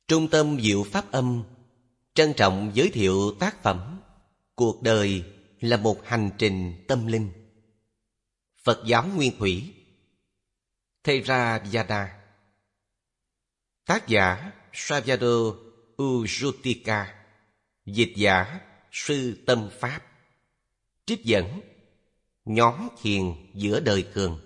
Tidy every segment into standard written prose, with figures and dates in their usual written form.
Trung tâm Diệu Pháp Âm trân trọng giới thiệu tác phẩm Cuộc đời là một hành trình tâm linh. Phật giáo Nguyên Thủy, Theravada. Tác giả Salvador Urrutica. Dịch giả Sư Tâm Pháp. Trích dẫn Nhóm Thiền Giữa Đời Thường.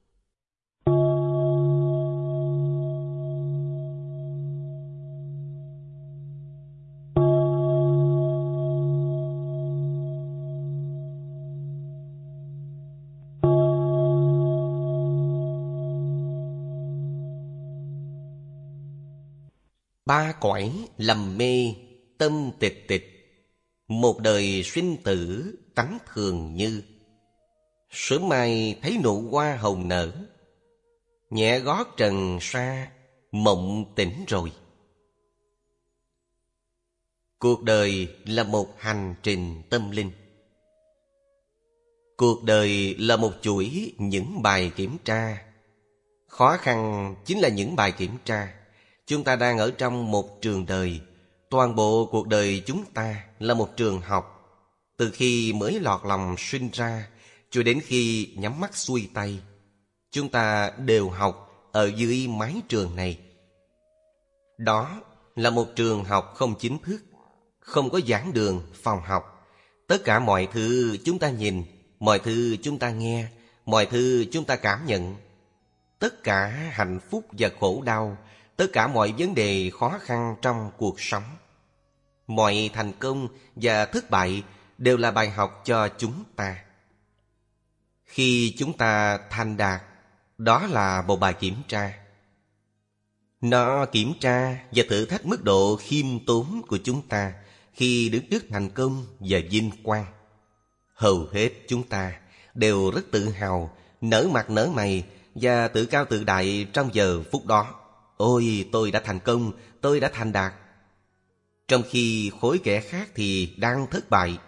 Ba cõi lầm mê tâm tịch tịch, một đời sinh tử tánh thường như. Sớm mai thấy nụ hoa hồng nở, nhẹ gót trần sa mộng tỉnh rồi. Cuộc đời là một hành trình tâm linh. Cuộc đời là một chuỗi những bài kiểm tra. Khó khăn chính là những bài kiểm tra. Chúng ta đang ở trong một trường đời. Toàn bộ cuộc đời chúng ta là một trường học. Từ khi mới lọt lòng sinh ra cho đến khi nhắm mắt xuôi tay, chúng ta đều học ở dưới mái trường này. Đó là một trường học không chính thức, không có giảng đường, phòng học. Tất cả mọi thứ chúng ta nhìn, mọi thứ chúng ta nghe, mọi thứ chúng ta cảm nhận. Tất cả hạnh phúc và khổ đau, tất cả mọi vấn đề khó khăn trong cuộc sống, mọi thành công và thất bại đều là bài học cho chúng ta. Khi chúng ta thành đạt, đó là một bài kiểm tra. Nó kiểm tra và thử thách mức độ khiêm tốn của chúng ta khi đứng trước thành công và vinh quang. Hầu hết chúng ta đều rất tự hào, nở mặt nở mày và tự cao tự đại trong giờ phút đó. Ôi, tôi đã thành công, tôi đã thành đạt. Trong khi khối kẻ khác thì đang thất bại.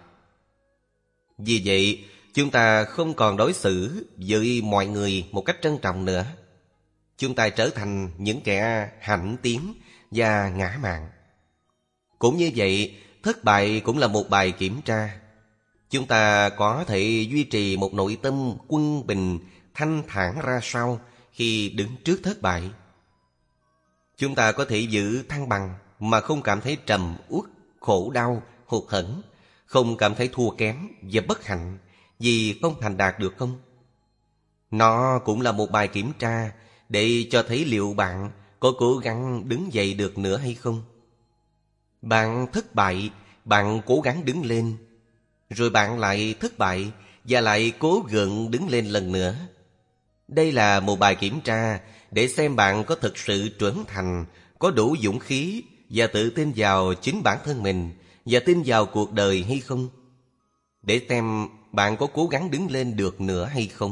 Vì vậy, chúng ta không còn đối xử với mọi người một cách trân trọng nữa. Chúng ta trở thành những kẻ hãnh tiến và ngã mạn. Cũng như vậy, thất bại cũng là một bài kiểm tra. Chúng ta có thể duy trì một nội tâm quân bình, thanh thản ra sao khi đứng trước thất bại. Chúng ta có thể giữ thăng bằng mà không cảm thấy trầm uất, khổ đau, hụt hẫng, không cảm thấy thua kém và bất hạnh vì không thành đạt được không? Nó cũng là một bài kiểm tra để cho thấy liệu bạn có cố gắng đứng dậy được nữa hay không. Bạn thất bại, bạn cố gắng đứng lên, rồi bạn lại thất bại và lại cố gượng đứng lên lần nữa. Đây là một bài kiểm tra để xem bạn có thực sự trưởng thành, có đủ dũng khí và tự tin vào chính bản thân mình và tin vào cuộc đời hay không. Để xem bạn có cố gắng đứng lên được nữa hay không.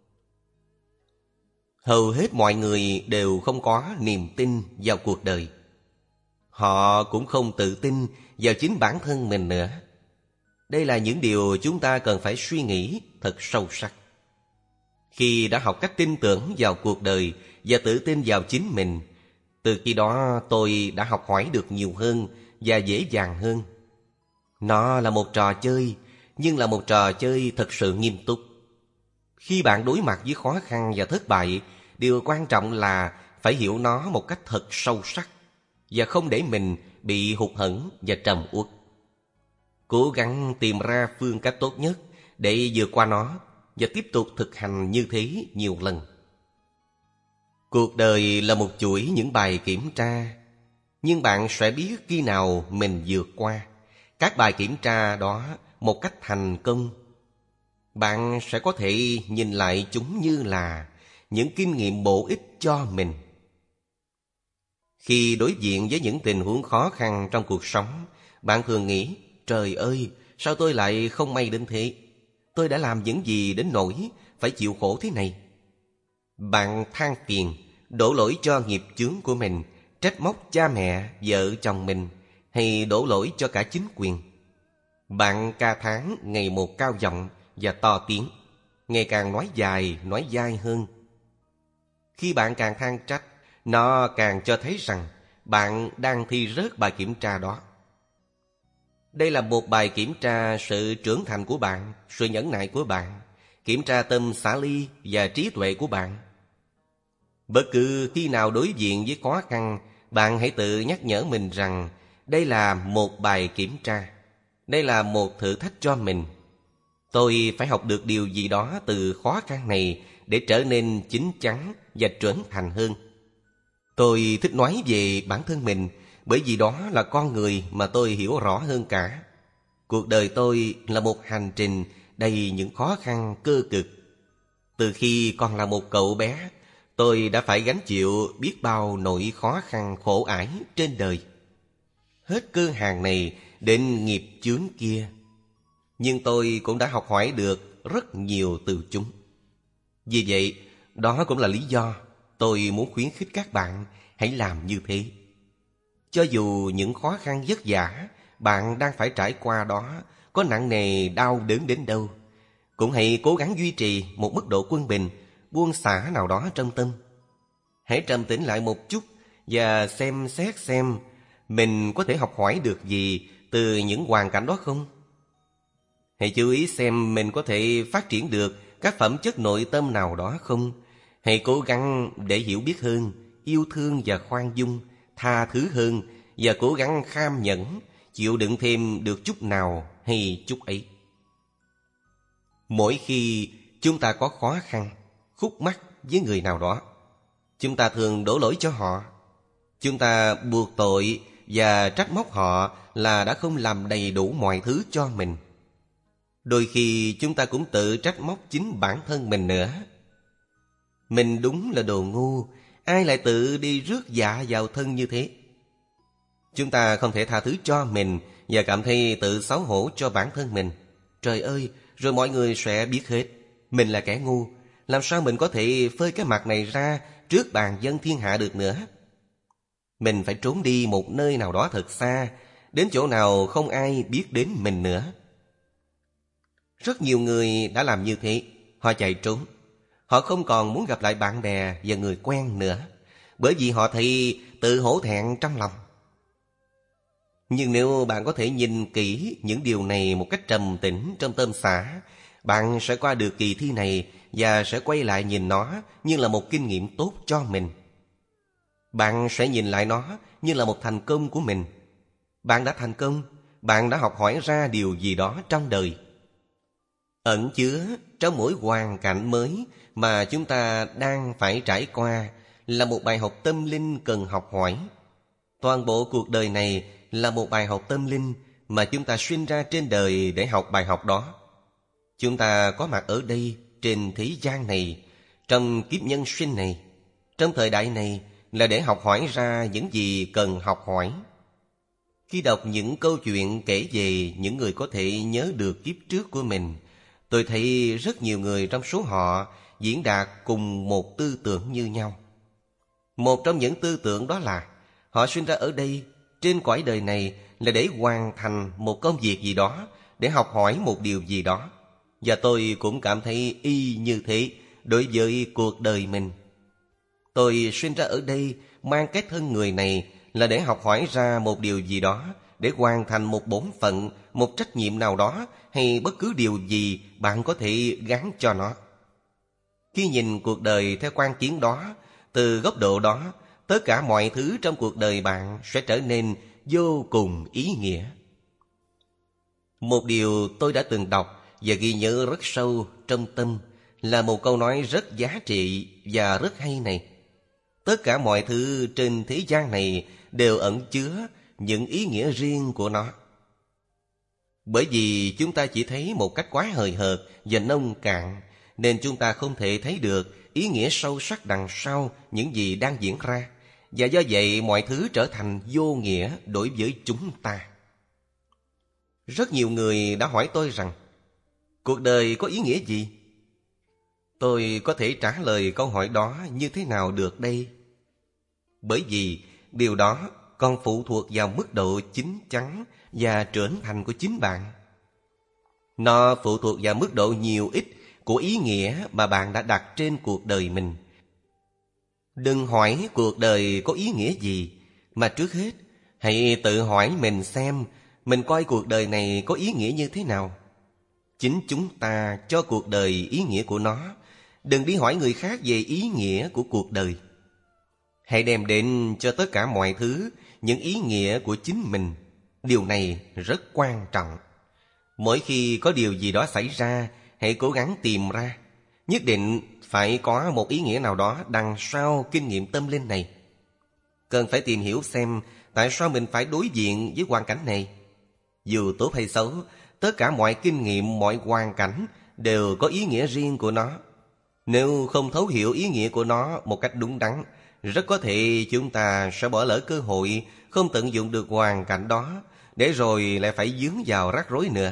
Hầu hết mọi người đều không có niềm tin vào cuộc đời. Họ cũng không tự tin vào chính bản thân mình nữa. Đây là những điều chúng ta cần phải suy nghĩ thật sâu sắc. Khi đã học cách tin tưởng vào cuộc đời và tự tin vào chính mình, từ khi đó tôi đã học hỏi được nhiều hơn và dễ dàng hơn. Nó là một trò chơi, nhưng là một trò chơi thật sự nghiêm túc. Khi bạn đối mặt với khó khăn và thất bại, điều quan trọng là phải hiểu nó một cách thật sâu sắc và không để mình bị hụt hẫng và trầm uất. Cố gắng tìm ra phương cách tốt nhất để vượt qua nó và tiếp tục thực hành như thế nhiều lần. Cuộc đời là một chuỗi những bài kiểm tra, nhưng bạn sẽ biết khi nào mình vượt qua các bài kiểm tra đó một cách thành công. Bạn sẽ có thể nhìn lại chúng như là những kinh nghiệm bổ ích cho mình. Khi đối diện với những tình huống khó khăn trong cuộc sống, bạn thường nghĩ, trời ơi, sao tôi lại không may đến thế? Tôi đã làm những gì đến nỗi phải chịu khổ thế này? Bạn than phiền, đổ lỗi cho nghiệp chướng của mình, trách móc cha mẹ, vợ chồng mình, hay đổ lỗi cho cả chính quyền. Bạn ca thán ngày một cao giọng và to tiếng, ngày càng nói dài, nói dai hơn. Khi bạn càng than trách, nó càng cho thấy rằng bạn đang thi rớt bài kiểm tra đó. Đây là một bài kiểm tra sự trưởng thành của bạn, sự nhẫn nại của bạn, kiểm tra tâm xả ly và trí tuệ của bạn. Bất cứ khi nào đối diện với khó khăn, bạn hãy tự nhắc nhở mình rằng đây là một bài kiểm tra, đây là một thử thách cho mình. Tôi phải học được điều gì đó từ khó khăn này để trở nên chín chắn và trưởng thành hơn. Tôi thích nói về bản thân mình bởi vì đó là con người mà tôi hiểu rõ hơn cả. Cuộc đời tôi là một hành trình đầy những khó khăn cơ cực. Từ khi còn là một cậu bé, tôi đã phải gánh chịu biết bao nỗi khó khăn khổ ải trên đời. Hết cơ hàng này đến nghiệp chướng kia. Nhưng tôi cũng đã học hỏi được rất nhiều từ chúng. Vì vậy, đó cũng là lý do tôi muốn khuyến khích các bạn hãy làm như thế. Cho dù những khó khăn vất vả bạn đang phải trải qua đó có nặng nề đau đớn đến đâu, cũng hãy cố gắng duy trì một mức độ quân bình, buông xả nào đó trong tâm. Hãy trầm tĩnh lại một chút và xem xét xem mình có thể học hỏi được gì từ những hoàn cảnh đó không. Hãy chú ý xem mình có thể phát triển được các phẩm chất nội tâm nào đó không. Hãy cố gắng để hiểu biết hơn, yêu thương và khoan dung, tha thứ hơn và cố gắng kham nhẫn, chịu đựng thêm được chút nào hay chút ấy. Mỗi khi chúng ta có khó khăn, khúc mắc với người nào đó, chúng ta thường đổ lỗi cho họ. Chúng ta buộc tội và trách móc họ là đã không làm đầy đủ mọi thứ cho mình. Đôi khi chúng ta cũng tự trách móc chính bản thân mình nữa. Mình đúng là đồ ngu, ai lại tự đi rước dạ vào thân như thế? Chúng ta không thể tha thứ cho mình và cảm thấy tự xấu hổ cho bản thân mình. Trời ơi, rồi mọi người sẽ biết hết. Mình là kẻ ngu, làm sao mình có thể phơi cái mặt này ra trước bàn dân thiên hạ được nữa? Mình phải trốn đi một nơi nào đó thật xa, đến chỗ nào không ai biết đến mình nữa. Rất nhiều người đã làm như thế. Họ chạy trốn. Họ không còn muốn gặp lại bạn bè và người quen nữa, bởi vì họ thấy tự hổ thẹn trong lòng. Nhưng nếu bạn có thể nhìn kỹ những điều này một cách trầm tĩnh trong tâm xã, bạn sẽ qua được kỳ thi này và sẽ quay lại nhìn nó như là một kinh nghiệm tốt cho mình. Bạn sẽ nhìn lại nó như là một thành công của mình. Bạn đã thành công, bạn đã học hỏi ra điều gì đó trong đời. Ẩn chứa trong mỗi hoàn cảnh mới mà chúng ta đang phải trải qua là một bài học tâm linh cần học hỏi. Toàn bộ cuộc đời này là một bài học tâm linh mà chúng ta sinh ra trên đời để học bài học đó. Chúng ta có mặt ở đây trên thế gian này, trong kiếp nhân sinh này, trong thời đại này là để học hỏi ra những gì cần học hỏi. Khi đọc những câu chuyện kể về những người có thể nhớ được kiếp trước của mình, tôi thấy rất nhiều người trong số họ diễn đạt cùng một tư tưởng như nhau. Một trong những tư tưởng đó là họ sinh ra ở đây, trên cõi đời này là để hoàn thành một công việc gì đó, để học hỏi một điều gì đó. Và tôi cũng cảm thấy y như thế đối với cuộc đời mình. Tôi sinh ra ở đây mang cái thân người này là để học hỏi ra một điều gì đó, để hoàn thành một bổn phận, một trách nhiệm nào đó, hay bất cứ điều gì bạn có thể gắn cho nó. Khi nhìn cuộc đời theo quan kiến đó, từ góc độ đó, tất cả mọi thứ trong cuộc đời bạn sẽ trở nên vô cùng ý nghĩa. Một điều tôi đã từng đọc và ghi nhớ rất sâu trong tâm là một câu nói rất giá trị và rất hay này. Tất cả mọi thứ trên thế gian này đều ẩn chứa những ý nghĩa riêng của nó. Bởi vì chúng ta chỉ thấy một cách quá hời hợt và nông cạn, nên chúng ta không thể thấy được ý nghĩa sâu sắc đằng sau những gì đang diễn ra. Và do vậy mọi thứ trở thành vô nghĩa đối với chúng ta. Rất nhiều người đã hỏi tôi rằng, cuộc đời có ý nghĩa gì? Tôi có thể trả lời câu hỏi đó như thế nào được đây? Bởi vì điều đó còn phụ thuộc vào mức độ chín chắn và trưởng thành của chính bạn. Nó phụ thuộc vào mức độ nhiều ít của ý nghĩa mà bạn đã đặt trên cuộc đời mình. Đừng hỏi cuộc đời có ý nghĩa gì, Mà trước hết, hãy tự hỏi mình xem mình coi cuộc đời này có ý nghĩa như thế nào. Chính chúng ta cho cuộc đời ý nghĩa của nó. Đừng đi hỏi người khác về ý nghĩa của cuộc đời. Hãy đem đến cho tất cả mọi thứ những ý nghĩa của chính mình. Điều này rất quan trọng. Mỗi khi có điều gì đó xảy ra, hãy cố gắng tìm ra. Nhất định phải có một ý nghĩa nào đó đằng sau kinh nghiệm tâm linh này. Cần phải tìm hiểu xem tại sao mình phải đối diện với hoàn cảnh này. Dù tốt hay xấu, tất cả mọi kinh nghiệm, mọi hoàn cảnh đều có ý nghĩa riêng của nó. Nếu không thấu hiểu ý nghĩa của nó một cách đúng đắn, rất có thể chúng ta sẽ bỏ lỡ cơ hội, không tận dụng được hoàn cảnh đó, để rồi lại phải vướng vào rắc rối nữa.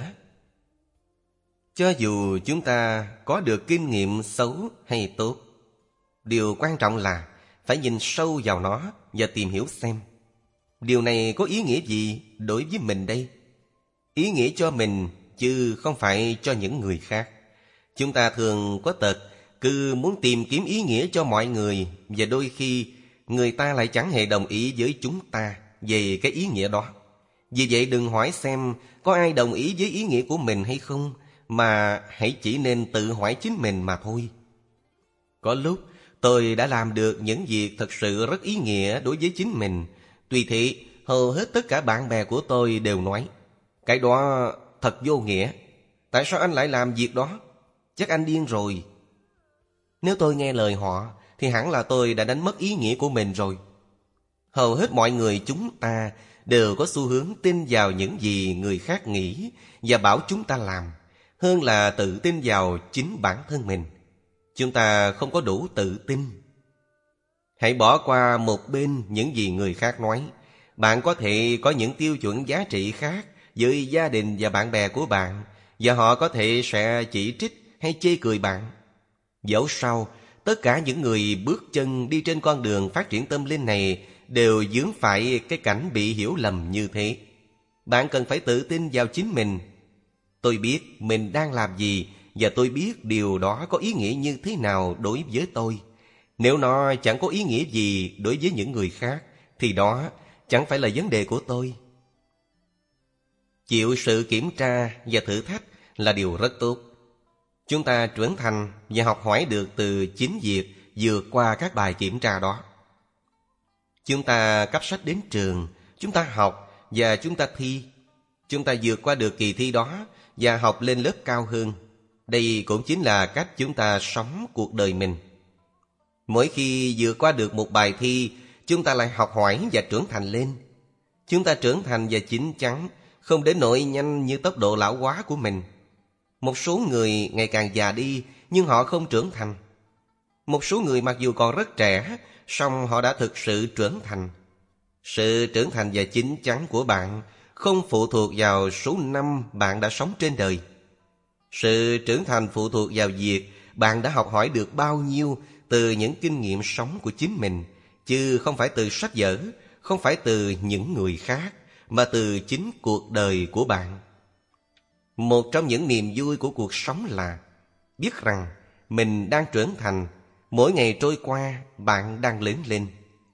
Cho dù chúng ta có được kinh nghiệm xấu hay tốt, điều quan trọng là phải nhìn sâu vào nó và tìm hiểu xem điều này có ý nghĩa gì đối với mình đây. Ý nghĩa cho mình chứ không phải cho những người khác. Chúng ta thường có tật cứ muốn tìm kiếm ý nghĩa cho mọi người, và đôi khi người ta lại chẳng hề đồng ý với chúng ta về cái ý nghĩa đó. Vì vậy đừng hỏi xem có ai đồng ý với ý nghĩa của mình hay không, mà hãy chỉ nên tự hỏi chính mình mà thôi. Có lúc tôi đã làm được những việc thật sự rất ý nghĩa đối với chính mình. Tuy thế, hầu hết tất cả bạn bè của tôi đều nói cái đó thật vô nghĩa. Tại sao anh lại làm việc đó? Chắc anh điên rồi. Nếu tôi nghe lời họ thì hẳn là tôi đã đánh mất ý nghĩa của mình rồi. Hầu hết mọi người chúng ta đều có xu hướng tin vào những gì người khác nghĩ và bảo chúng ta làm, hơn là tự tin vào chính bản thân mình. Chúng ta không có đủ tự tin. Hãy bỏ qua một bên những gì người khác nói. Bạn có thể có những tiêu chuẩn giá trị khác với gia đình và bạn bè của bạn, và họ có thể sẽ chỉ trích hay chê cười bạn. Dẫu sao, tất cả những người bước chân đi trên con đường phát triển tâm linh này đều vướng phải cái cảnh bị hiểu lầm như thế. Bạn cần phải tự tin vào chính mình. Tôi biết mình đang làm gì, và tôi biết điều đó có ý nghĩa như thế nào đối với tôi. Nếu nó chẳng có ý nghĩa gì đối với những người khác, thì đó chẳng phải là vấn đề của tôi. Chịu sự kiểm tra và thử thách là điều rất tốt. Chúng ta trưởng thành và học hỏi được từ chính việc vượt qua các bài kiểm tra đó. Chúng ta cắp sách đến trường, chúng ta học và chúng ta thi. Chúng ta vượt qua được kỳ thi đó và học lên lớp cao hơn. Đây cũng chính là cách chúng ta sống cuộc đời mình. Mỗi khi vượt qua được một bài thi, chúng ta lại học hỏi và trưởng thành lên. Chúng ta trưởng thành và chín chắn, không đến nỗi nhanh như tốc độ lão hóa của mình. Một số người ngày càng già đi, nhưng họ không trưởng thành. Một số người mặc dù còn rất trẻ, song họ đã thực sự trưởng thành. Sự trưởng thành và chín chắn của bạn không phụ thuộc vào số năm bạn đã sống trên đời. Sự trưởng thành phụ thuộc vào việc bạn đã học hỏi được bao nhiêu từ những kinh nghiệm sống của chính mình, chứ không phải từ sách vở, không phải từ những người khác, mà từ chính cuộc đời của bạn. Một trong những niềm vui của cuộc sống là biết rằng mình đang trưởng thành. Mỗi ngày trôi qua, bạn đang lớn lên.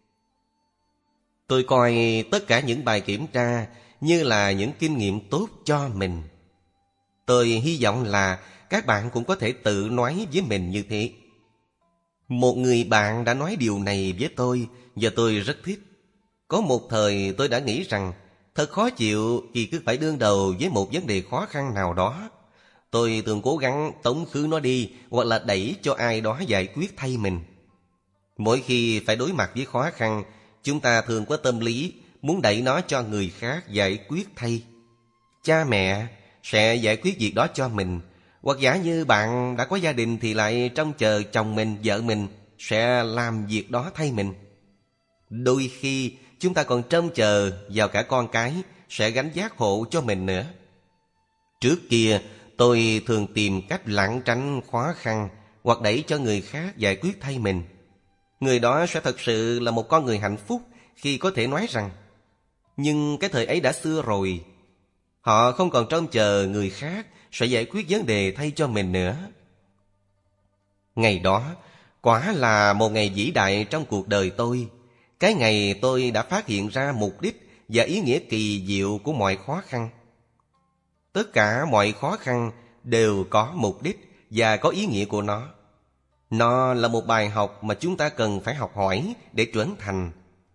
Tôi coi tất cả những bài kiểm tra như là những kinh nghiệm tốt cho mình. Tôi hy vọng là các bạn cũng có thể tự nói với mình như thế. Một người bạn đã nói điều này với tôi và tôi rất thích. Có một thời tôi đã nghĩ rằng thật khó chịu khi cứ phải đương đầu với một vấn đề khó khăn nào đó. Tôi thường cố gắng tống khứ nó đi hoặc là đẩy cho ai đó giải quyết thay mình. Mỗi khi phải đối mặt với khó khăn, chúng ta thường có tâm lý muốn đẩy nó cho người khác giải quyết thay. Cha mẹ sẽ giải quyết việc đó cho mình, hoặc giả như bạn đã có gia đình thì lại trông chờ chồng mình, vợ mình sẽ làm việc đó thay mình. Đôi khi chúng ta còn trông chờ vào cả con cái sẽ gánh vác hộ cho mình nữa. Trước kia tôi thường tìm cách lảng tránh khó khăn hoặc đẩy cho người khác giải quyết thay mình. Người đó sẽ thật sự là một con người hạnh phúc khi có thể nói rằng nhưng cái thời ấy đã xưa rồi. Họ không còn trông chờ người khác sẽ giải quyết vấn đề thay cho mình nữa. Ngày đó quả là một ngày vĩ đại trong cuộc đời tôi. Cái ngày tôi đã phát hiện ra mục đích và ý nghĩa kỳ diệu của mọi khó khăn. Tất cả mọi khó khăn đều có mục đích và có ý nghĩa của nó. Nó là một bài học mà chúng ta cần phải học hỏi để trưởng thành.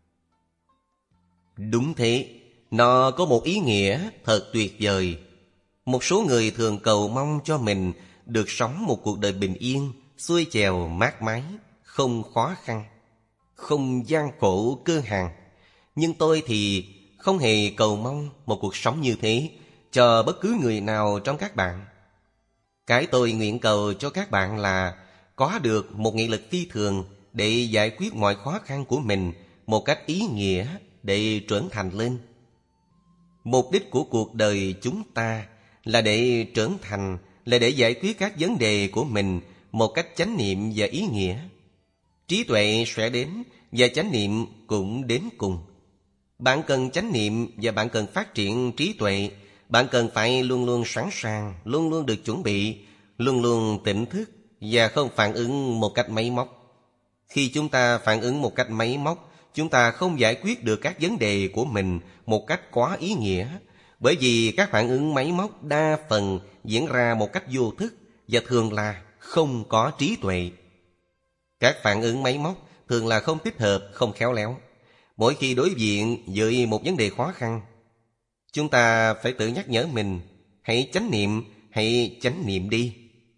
Đúng thế, nó có một ý nghĩa thật tuyệt vời. Một số người thường cầu mong cho mình được sống một cuộc đời bình yên, xuôi chèo mát mái, không khó khăn, không gian khổ cơ hàn. Nhưng tôi thì không hề cầu mong một cuộc sống như thế cho bất cứ người nào trong các bạn. Cái tôi nguyện cầu cho các bạn là có được một nghị lực phi thường để giải quyết mọi khó khăn của mình một cách ý nghĩa để trưởng thành lên. Mục đích của cuộc đời chúng ta là để trưởng thành, là để giải quyết các vấn đề của mình một cách chánh niệm và ý nghĩa. Trí tuệ sẽ đến và chánh niệm cũng đến cùng. Bạn cần chánh niệm và bạn cần phát triển trí tuệ. Bạn cần phải luôn luôn sẵn sàng, luôn luôn được chuẩn bị, luôn luôn tỉnh thức và không phản ứng một cách máy móc. Khi chúng ta phản ứng một cách máy móc, chúng ta không giải quyết được các vấn đề của mình một cách quá ý nghĩa, bởi vì các phản ứng máy móc đa phần diễn ra một cách vô thức và thường là không có trí tuệ. Các phản ứng máy móc thường là không thích hợp, không khéo léo. Mỗi khi đối diện với một vấn đề khó khăn, chúng ta phải tự nhắc nhở mình, hãy chánh niệm đi.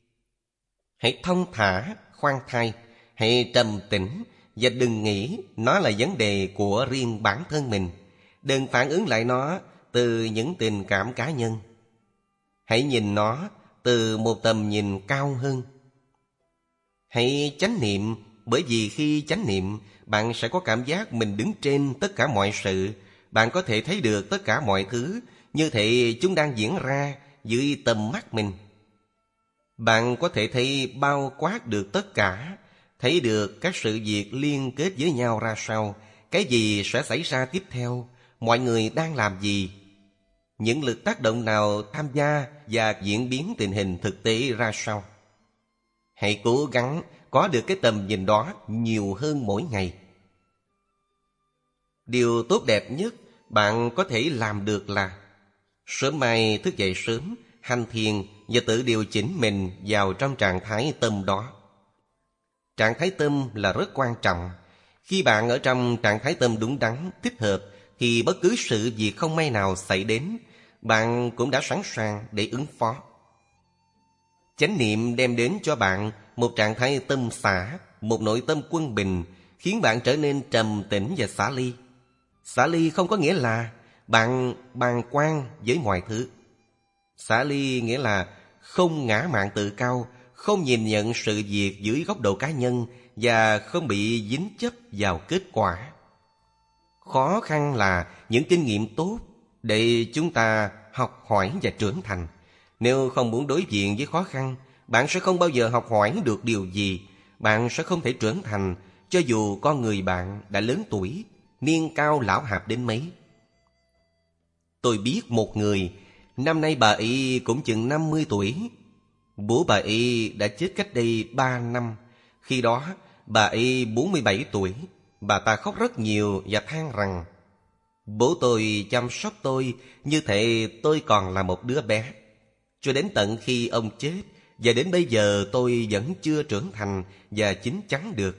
Hãy thông thả, khoan thai, hãy trầm tĩnh và đừng nghĩ nó là vấn đề của riêng bản thân mình. Đừng phản ứng lại nó từ những tình cảm cá nhân. Hãy nhìn nó từ một tầm nhìn cao hơn. Hãy chánh niệm, bởi vì khi chánh niệm, bạn sẽ có cảm giác mình đứng trên tất cả mọi sự. Bạn có thể thấy được tất cả mọi thứ, như thể chúng đang diễn ra dưới tầm mắt mình. Bạn có thể thấy bao quát được tất cả, thấy được các sự việc liên kết với nhau ra sao, cái gì sẽ xảy ra tiếp theo, mọi người đang làm gì, những lực tác động nào tham gia và diễn biến tình hình thực tế ra sao. Hãy cố gắng có được cái tầm nhìn đó nhiều hơn mỗi ngày. Điều tốt đẹp nhất bạn có thể làm được là sớm mai thức dậy sớm, hành thiền và tự điều chỉnh mình vào trong trạng thái tâm đó. Trạng thái tâm là rất quan trọng. Khi bạn ở trong trạng thái tâm đúng đắn, thích hợp, thì bất cứ sự việc không may nào xảy đến, bạn cũng đã sẵn sàng để ứng phó. Chánh niệm đem đến cho bạn một trạng thái tâm xả, một nội tâm quân bình, khiến bạn trở nên trầm tĩnh và xả ly. Xả ly không có nghĩa là bạn bàng quan với mọi thứ. Xả ly nghĩa là không ngã mạn tự cao, không nhìn nhận sự việc dưới góc độ cá nhân và không bị dính chấp vào kết quả. Khó khăn là những kinh nghiệm tốt để chúng ta học hỏi và trưởng thành. Nếu không muốn đối diện với khó khăn, bạn sẽ không bao giờ học hỏi được điều gì. Bạn sẽ không thể trưởng thành cho dù con người bạn đã lớn tuổi, niên cao lão hạp đến mấy. Tôi biết một người, năm nay bà ấy cũng chừng 50 tuổi. Bố bà ấy đã chết cách đây 3 năm. Khi đó bà ấy 47 tuổi. Bà ta khóc rất nhiều và than rằng bố tôi chăm sóc tôi như thể tôi còn là một đứa bé. Cho đến tận khi ông chết, và đến bây giờ tôi vẫn chưa trưởng thành và chín chắn được.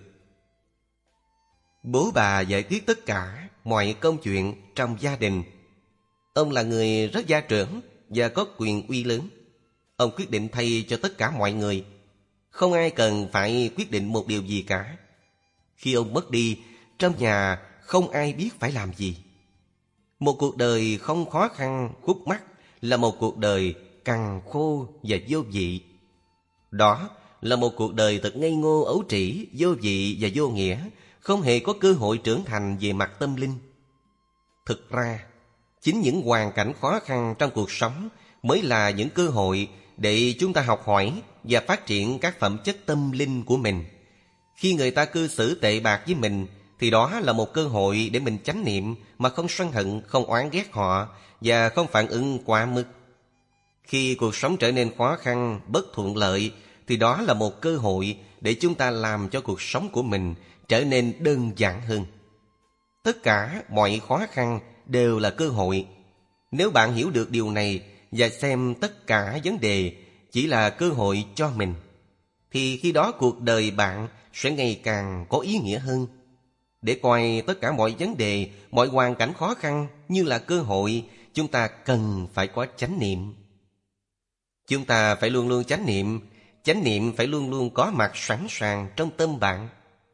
Bố bà giải quyết tất cả mọi công chuyện trong gia đình. Ông là người rất gia trưởng và có quyền uy lớn. Ông quyết định thay cho tất cả mọi người. Không ai cần phải quyết định một điều gì cả. Khi ông mất đi, trong nhà không ai biết phải làm gì. Một cuộc đời không khó khăn, khúc mắc là một cuộc đời cằn khô và vô vị. Đó là một cuộc đời thật ngây ngô ấu trĩ, vô vị và vô nghĩa, không hề có cơ hội trưởng thành về mặt tâm linh. Thực ra, chính những hoàn cảnh khó khăn trong cuộc sống mới là những cơ hội để chúng ta học hỏi và phát triển các phẩm chất tâm linh của mình. Khi người ta cư xử tệ bạc với mình, thì đó là một cơ hội để mình chánh niệm mà không sân hận, không oán ghét họ và không phản ứng quá mức. Khi cuộc sống trở nên khó khăn, bất thuận lợi, thì đó là một cơ hội để chúng ta làm cho cuộc sống của mình trở nên đơn giản hơn. Tất cả mọi khó khăn đều là cơ hội. Nếu bạn hiểu được điều này và xem tất cả vấn đề chỉ là cơ hội cho mình, thì khi đó cuộc đời bạn sẽ ngày càng có ý nghĩa hơn. Để coi tất cả mọi vấn đề, mọi hoàn cảnh khó khăn như là cơ hội, chúng ta cần phải có chánh niệm. Chúng ta phải luôn luôn chánh niệm phải luôn luôn có mặt sẵn sàng trong tâm bạn.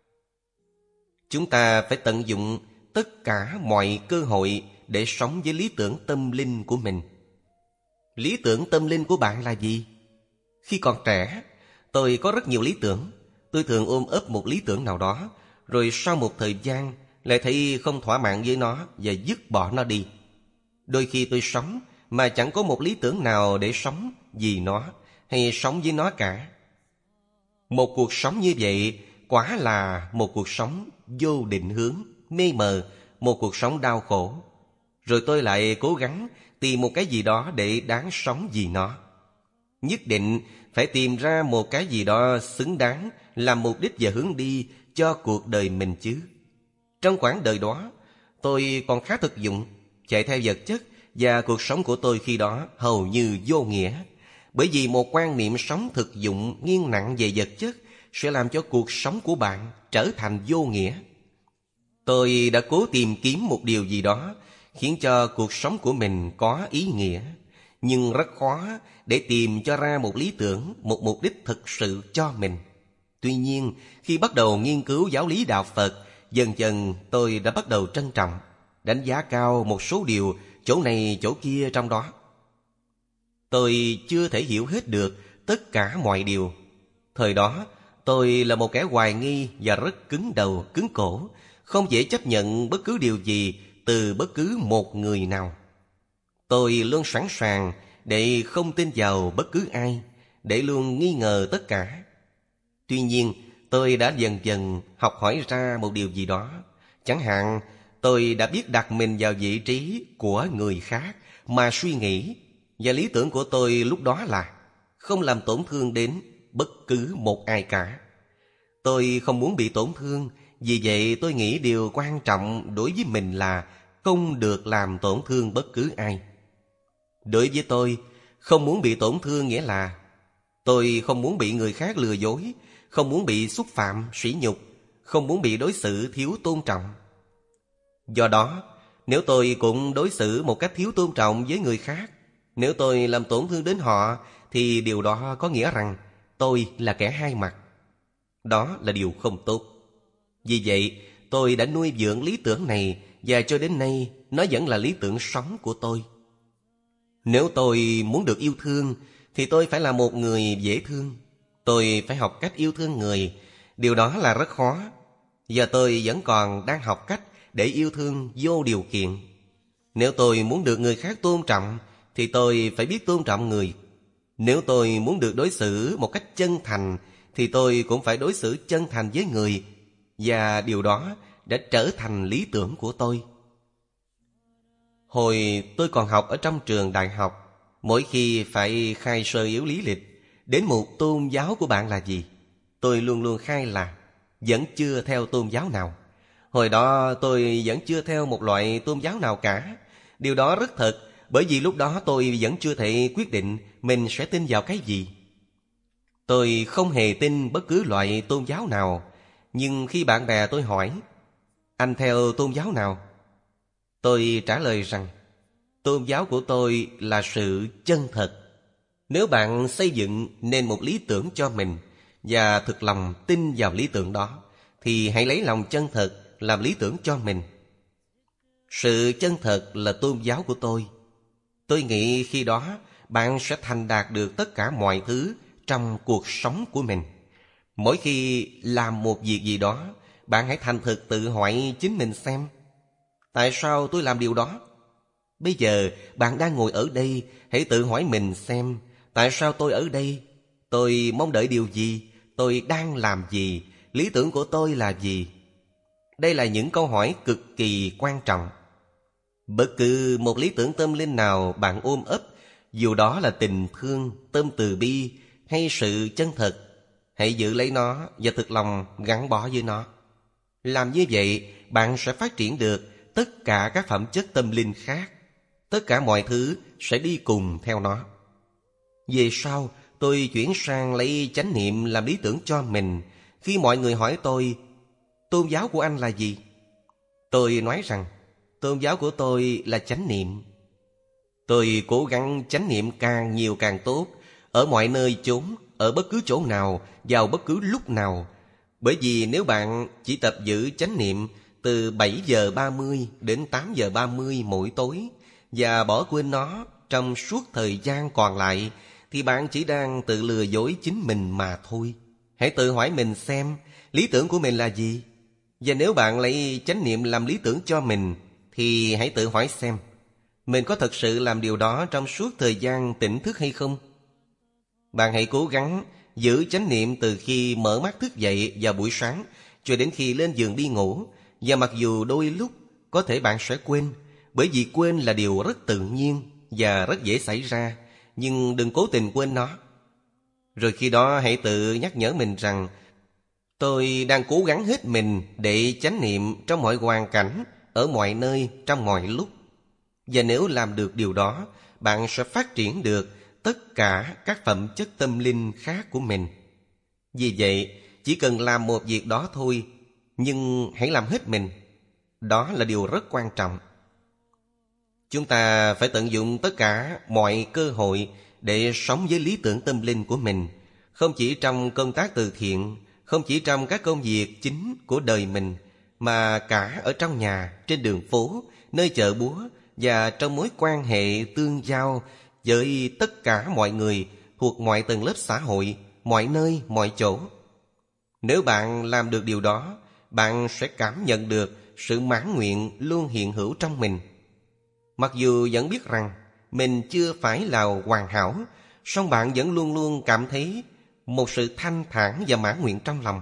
Chúng ta phải tận dụng tất cả mọi cơ hội để sống với lý tưởng tâm linh của mình. Lý tưởng tâm linh của bạn là gì? Khi còn trẻ, tôi có rất nhiều lý tưởng. Tôi thường ôm ấp một lý tưởng nào đó, rồi sau một thời gian lại thấy không thỏa mãn với nó và dứt bỏ nó đi. Đôi khi tôi sống mà chẳng có một lý tưởng nào để sống vì nó hay sống với nó cả. Một cuộc sống như vậy quả là một cuộc sống vô định hướng, mê mờ, một cuộc sống đau khổ. Rồi tôi lại cố gắng tìm một cái gì đó để đáng sống vì nó. Nhất định phải tìm ra một cái gì đó xứng đáng làm mục đích và hướng đi cho cuộc đời mình chứ. Trong quãng đời đó, tôi còn khá thực dụng, chạy theo vật chất, và cuộc sống của tôi khi đó hầu như vô nghĩa. Bởi vì một quan niệm sống thực dụng nghiêng nặng về vật chất sẽ làm cho cuộc sống của bạn trở thành vô nghĩa. Tôi đã cố tìm kiếm một điều gì đó khiến cho cuộc sống của mình có ý nghĩa, nhưng rất khó để tìm cho ra một lý tưởng, một mục đích thực sự cho mình. Tuy nhiên, khi bắt đầu nghiên cứu giáo lý đạo Phật, dần dần tôi đã bắt đầu trân trọng, đánh giá cao một số điều chỗ này chỗ kia trong đó. Tôi chưa thể hiểu hết được tất cả mọi điều. Thời đó, tôi là một kẻ hoài nghi và rất cứng đầu, cứng cổ, không dễ chấp nhận bất cứ điều gì từ bất cứ một người nào. Tôi luôn sẵn sàng để không tin vào bất cứ ai, để luôn nghi ngờ tất cả. Tuy nhiên, tôi đã dần dần học hỏi ra một điều gì đó. Chẳng hạn, tôi đã biết đặt mình vào vị trí của người khác mà suy nghĩ, và lý tưởng của tôi lúc đó là không làm tổn thương đến bất cứ một ai cả. Tôi không muốn bị tổn thương, vì vậy tôi nghĩ điều quan trọng đối với mình là không được làm tổn thương bất cứ ai. Đối với tôi, không muốn bị tổn thương nghĩa là tôi không muốn bị người khác lừa dối, không muốn bị xúc phạm, sỉ nhục, không muốn bị đối xử thiếu tôn trọng. Do đó, nếu tôi cũng đối xử một cách thiếu tôn trọng với người khác, nếu tôi làm tổn thương đến họ, thì điều đó có nghĩa rằng tôi là kẻ hai mặt. Đó là điều không tốt. Vì vậy, tôi đã nuôi dưỡng lý tưởng này, và cho đến nay nó vẫn là lý tưởng sống của tôi. Nếu tôi muốn được yêu thương, thì tôi phải là một người dễ thương. Tôi phải học cách yêu thương người. Điều đó là rất khó. Và tôi vẫn còn đang học cách để yêu thương vô điều kiện. Nếu tôi muốn được người khác tôn trọng, thì tôi phải biết tôn trọng người. Nếu tôi muốn được đối xử một cách chân thành, thì tôi cũng phải đối xử chân thành với người. Và điều đó đã trở thành lý tưởng của tôi. Hồi tôi còn học ở trong trường đại học, mỗi khi phải khai sơ yếu lý lịch, đến một tôn giáo của bạn là gì, tôi luôn luôn khai là vẫn chưa theo tôn giáo nào. Hồi đó tôi vẫn chưa theo một loại tôn giáo nào cả. Điều đó rất thật, bởi vì lúc đó tôi vẫn chưa thể quyết định mình sẽ tin vào cái gì. Tôi không hề tin bất cứ loại tôn giáo nào. Nhưng khi bạn bè tôi hỏi, anh theo tôn giáo nào? Tôi trả lời rằng, tôn giáo của tôi là sự chân thật. Nếu bạn xây dựng nên một lý tưởng cho mình và thực lòng tin vào lý tưởng đó, thì hãy lấy lòng chân thật làm lý tưởng cho mình. Sự chân thật là tôn giáo của tôi. Tôi nghĩ khi đó bạn sẽ thành đạt được tất cả mọi thứ trong cuộc sống của mình. Mỗi khi làm một việc gì đó, bạn hãy thành thực tự hỏi chính mình xem, tại sao tôi làm điều đó? Bây giờ bạn đang ngồi ở đây, hãy tự hỏi mình xem, tại sao tôi ở đây? Tôi mong đợi điều gì? Tôi đang làm gì? Lý tưởng của tôi là gì? Đây là những câu hỏi cực kỳ quan trọng. Bất cứ một lý tưởng tâm linh nào bạn ôm ấp, dù đó là tình thương, tâm từ bi hay sự chân thật, hãy giữ lấy nó và thực lòng gắn bó với nó. Làm như vậy, bạn sẽ phát triển được tất cả các phẩm chất tâm linh khác. Tất cả mọi thứ sẽ đi cùng theo nó. Về sau, tôi chuyển sang lấy chánh niệm làm lý tưởng cho mình. Khi mọi người hỏi tôi, tôn giáo của anh là gì? Tôi nói rằng, tôn giáo của tôi là chánh niệm. Tôi cố gắng chánh niệm càng nhiều càng tốt, ở mọi nơi chốn, ở bất cứ chỗ nào, vào bất cứ lúc nào. Bởi vì nếu bạn chỉ tập giữ chánh niệm từ 7 giờ 30 đến 8 giờ 30 mỗi tối và bỏ quên nó trong suốt thời gian còn lại, thì bạn chỉ đang tự lừa dối chính mình mà thôi. Hãy tự hỏi mình xem lý tưởng của mình là gì. Và nếu bạn lấy chánh niệm làm lý tưởng cho mình, thì hãy tự hỏi xem mình có thật sự làm điều đó trong suốt thời gian tỉnh thức hay không. Bạn hãy cố gắng giữ chánh niệm từ khi mở mắt thức dậy vào buổi sáng cho đến khi lên giường đi ngủ. Và mặc dù đôi lúc có thể bạn sẽ quên, bởi vì quên là điều rất tự nhiên và rất dễ xảy ra, nhưng đừng cố tình quên nó. Rồi khi đó hãy tự nhắc nhở mình rằng tôi đang cố gắng hết mình để chánh niệm trong mọi hoàn cảnh, ở mọi nơi, trong mọi lúc. Và nếu làm được điều đó, bạn sẽ phát triển được tất cả các phẩm chất tâm linh khác của mình. Vì vậy, chỉ cần làm một việc đó thôi, nhưng hãy làm hết mình. Đó là điều rất quan trọng. Chúng ta phải tận dụng tất cả mọi cơ hội để sống với lý tưởng tâm linh của mình, không chỉ trong công tác từ thiện, không chỉ trong các công việc chính của đời mình, mà cả ở trong nhà, trên đường phố, nơi chợ búa và trong mối quan hệ tương giao với tất cả mọi người thuộc mọi tầng lớp xã hội, mọi nơi, mọi chỗ. Nếu bạn làm được điều đó, bạn sẽ cảm nhận được sự mãn nguyện luôn hiện hữu trong mình. Mặc dù vẫn biết rằng mình chưa phải là hoàn hảo, song bạn vẫn luôn luôn cảm thấy một sự thanh thản và mãn nguyện trong lòng.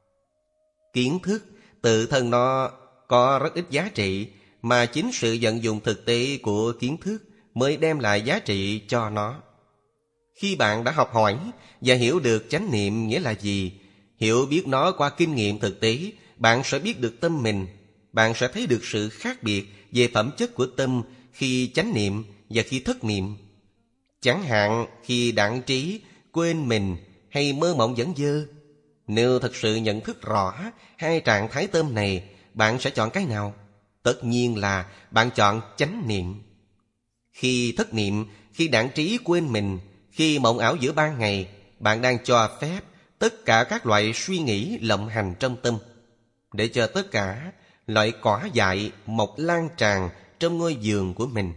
Kiến thức tự thân nó có rất ít giá trị, mà chính sự vận dụng thực tế của kiến thức mới đem lại giá trị cho nó. Khi bạn đã học hỏi và hiểu được chánh niệm nghĩa là gì, hiểu biết nó qua kinh nghiệm thực tế, bạn sẽ biết được tâm mình. Bạn sẽ thấy được sự khác biệt về phẩm chất của tâm khi chánh niệm và khi thất niệm. Chẳng hạn khi đãng trí, quên mình hay mơ mộng dẫn dơ. Nếu thật sự nhận thức rõ hai trạng thái tâm này, bạn sẽ chọn cái nào? Tất nhiên là bạn chọn chánh niệm. Khi thất niệm, khi đãng trí quên mình, khi mộng ảo giữa ban ngày, bạn đang cho phép tất cả các loại suy nghĩ lộng hành trong tâm, để cho tất cả loại cỏ dại mọc lan tràn trong ngôi vườn của mình.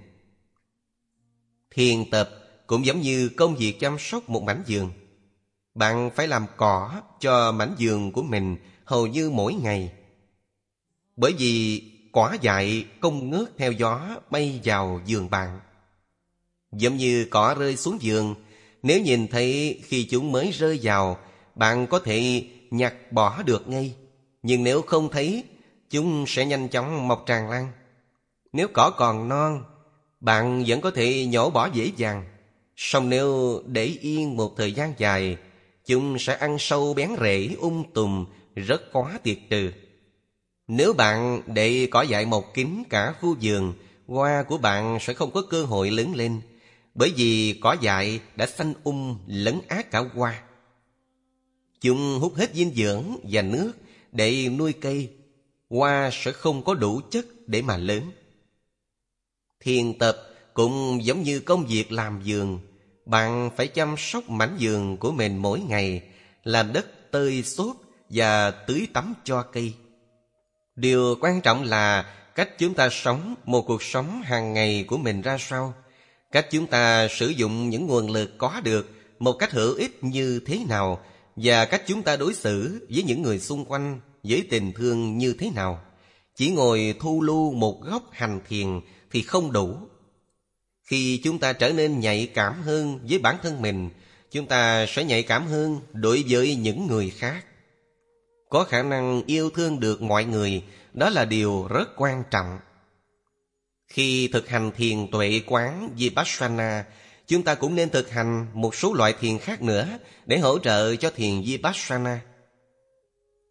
Thiền tập cũng giống như công việc chăm sóc một mảnh vườn. Bạn phải làm cỏ cho mảnh vườn của mình hầu như mỗi ngày. Bởi vì cỏ dại không ngớt theo gió bay vào vườn bạn. Giống như cỏ rơi xuống vườn, nếu nhìn thấy khi chúng mới rơi vào, bạn có thể nhặt bỏ được ngay. Nhưng nếu không thấy, chúng sẽ nhanh chóng mọc tràn lan. Nếu cỏ còn non, bạn vẫn có thể nhổ bỏ dễ dàng. Song nếu để yên một thời gian dài, chúng sẽ ăn sâu bén rễ tùm, rất khó tiệt trừ. Nếu bạn để cỏ dại mọc kín cả khu vườn, hoa của bạn sẽ không có cơ hội lớn lên, bởi vì cỏ dại đã xanh lấn át cả hoa. Chúng hút hết dinh dưỡng và nước để nuôi cây, hoa sẽ không có đủ chất để mà lớn. Thiền tập cũng giống như công việc làm vườn. Bạn phải chăm sóc mảnh vườn của mình mỗi ngày, làm đất tơi xốp và tưới tắm cho cây. Điều quan trọng là cách chúng ta sống một cuộc sống hàng ngày của mình ra sao, cách chúng ta sử dụng những nguồn lực có được một cách hữu ích như thế nào, và cách chúng ta đối xử với những người xung quanh với tình thương như thế nào. Chỉ ngồi thu lưu một góc hành thiền thì không đủ. Khi chúng ta trở nên nhạy cảm hơn với bản thân mình, chúng ta sẽ nhạy cảm hơn đối với những người khác. Có khả năng yêu thương được mọi người, đó là điều rất quan trọng. Khi thực hành thiền tuệ quán Vipassana, chúng ta cũng nên thực hành một số loại thiền khác nữa để hỗ trợ cho thiền Vipassana.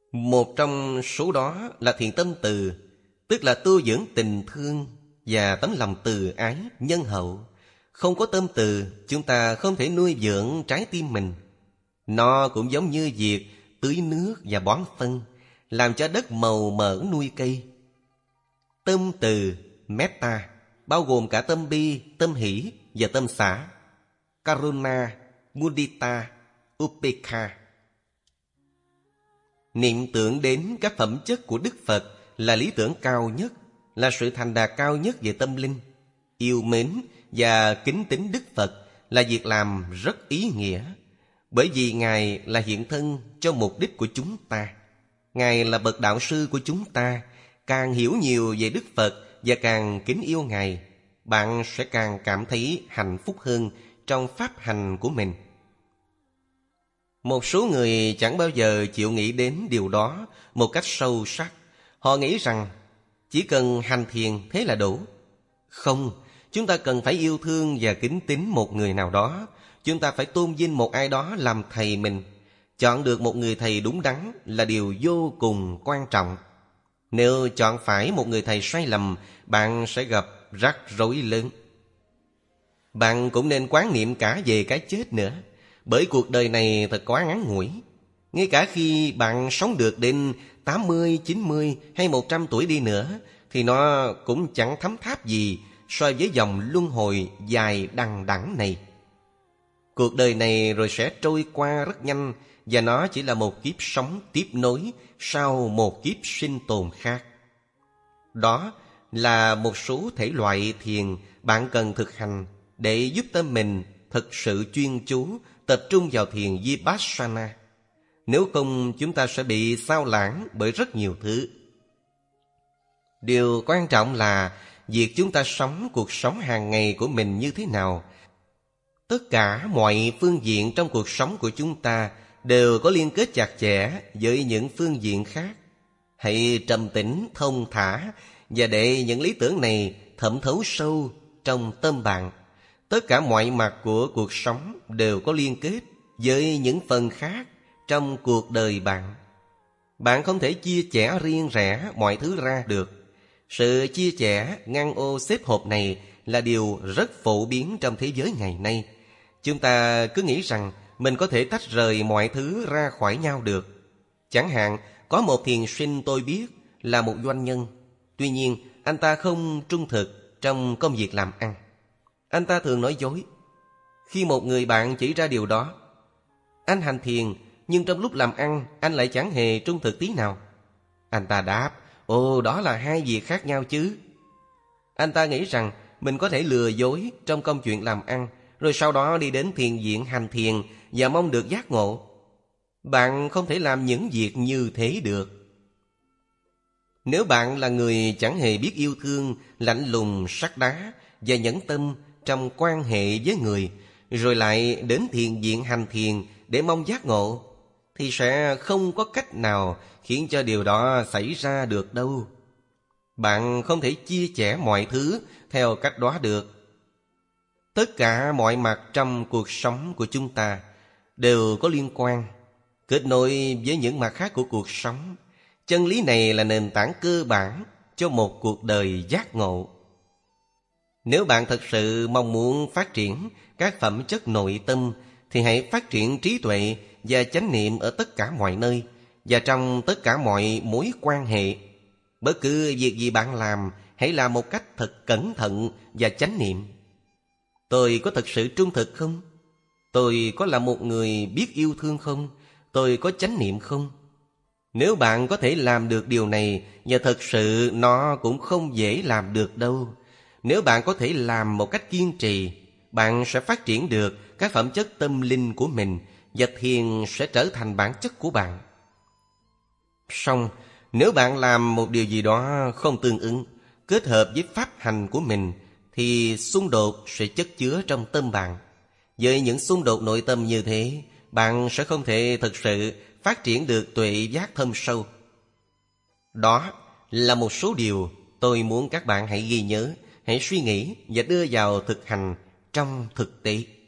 Một trong số đó là thiện tâm từ, tức là tu dưỡng tình thương và tấm lòng từ ái, nhân hậu. Không có tâm từ, chúng ta không thể nuôi dưỡng trái tim mình. Nó cũng giống như việc tưới nước và bón phân, làm cho đất màu mỡ nuôi cây. Tâm từ, metta, bao gồm cả tâm bi, tâm hỷ và tâm xả. Karuna, mudita, upekha. Niệm tưởng đến các phẩm chất của Đức Phật là lý tưởng cao nhất, là sự thành đạt cao nhất về tâm linh. Yêu mến và kính tín Đức Phật là việc làm rất ý nghĩa, bởi vì Ngài là hiện thân cho mục đích của chúng ta. Ngài là bậc đạo sư của chúng ta. Càng hiểu nhiều về Đức Phật và càng kính yêu Ngài, bạn sẽ càng cảm thấy hạnh phúc hơn trong pháp hành của mình. Một số người chẳng bao giờ chịu nghĩ đến điều đó một cách sâu sắc. Họ nghĩ rằng chỉ cần hành thiền thế là đủ. Không, chúng ta cần phải yêu thương và kính tín một người nào đó. Chúng ta phải tôn vinh một ai đó làm thầy mình. Chọn được một người thầy đúng đắn là điều vô cùng quan trọng. Nếu chọn phải một người thầy sai lầm, bạn sẽ gặp rắc rối lớn. Bạn cũng nên quán niệm cả về cái chết nữa, bởi cuộc đời này thật quá ngắn ngủi. Ngay cả khi bạn sống được đến 80, 90 hay 100 tuổi đi nữa, thì nó cũng chẳng thấm tháp gì so với dòng luân hồi dài đằng đẵng này. Cuộc đời này rồi sẽ trôi qua rất nhanh, và nó chỉ là một kiếp sống tiếp nối sau một kiếp sinh tồn khác. Đó là một số thể loại thiền bạn cần thực hành để giúp tâm mình thực sự chuyên chú, tập trung vào thiền Vipassana. Nếu không, chúng ta sẽ bị sao lãng bởi rất nhiều thứ. Điều quan trọng là việc chúng ta sống cuộc sống hàng ngày của mình như thế nào. Tất cả mọi phương diện trong cuộc sống của chúng ta đều có liên kết chặt chẽ với những phương diện khác. Hãy trầm tĩnh, thông thả và để những lý tưởng này thẩm thấu sâu trong tâm bạn. Tất cả mọi mặt của cuộc sống đều có liên kết với những phần khác trong cuộc đời bạn. Bạn không thể chia sẻ riêng rẽ mọi thứ ra được. Sự chia sẻ, ngăn ô xếp hộp này là điều rất phổ biến trong thế giới ngày nay. Chúng ta cứ nghĩ rằng mình có thể tách rời mọi thứ ra khỏi nhau được. Chẳng hạn, có một thiền sinh tôi biết là một doanh nhân. Tuy nhiên, anh ta không trung thực trong công việc làm ăn. Anh ta thường nói dối. Khi một người bạn chỉ ra điều đó, anh hành thiền, nhưng trong lúc làm ăn, anh lại chẳng hề trung thực tí nào. Anh ta đáp, ồ, đó là hai việc khác nhau chứ. Anh ta nghĩ rằng mình có thể lừa dối trong công chuyện làm ăn, rồi sau đó đi đến thiền viện hành thiền và mong được giác ngộ. Bạn không thể làm những việc như thế được. Nếu bạn là người chẳng hề biết yêu thương, lạnh lùng, sắt đá và nhẫn tâm trong quan hệ với người, rồi lại đến thiền viện hành thiền để mong giác ngộ, thì sẽ không có cách nào khiến cho điều đó xảy ra được đâu. Bạn không thể chia sẻ mọi thứ theo cách đó được. Tất cả mọi mặt trong cuộc sống của chúng ta đều có liên quan, kết nối với những mặt khác của cuộc sống. Chân lý này là nền tảng cơ bản cho một cuộc đời giác ngộ. Nếu bạn thật sự mong muốn phát triển các phẩm chất nội tâm, thì hãy phát triển trí tuệ và chánh niệm ở tất cả mọi nơi và trong tất cả mọi mối quan hệ. Bất cứ việc gì bạn làm, hãy làm một cách thật cẩn thận và chánh niệm. Tôi có thật sự trung thực không? Tôi có là một người biết yêu thương không? Tôi có chánh niệm không? Nếu bạn có thể làm được điều này, và thật sự nó cũng không dễ làm được đâu. Nếu bạn có thể làm một cách kiên trì, bạn sẽ phát triển được các phẩm chất tâm linh của mình, và thiền sẽ trở thành bản chất của bạn. Song, nếu bạn làm một điều gì đó không tương ứng, kết hợp với pháp hành của mình, thì xung đột sẽ chất chứa trong tâm bạn. Với những xung đột nội tâm như thế, bạn sẽ không thể thực sự phát triển được tuệ giác thâm sâu. Đó là một số điều tôi muốn các bạn hãy ghi nhớ, hãy suy nghĩ và đưa vào thực hành trong thực tế.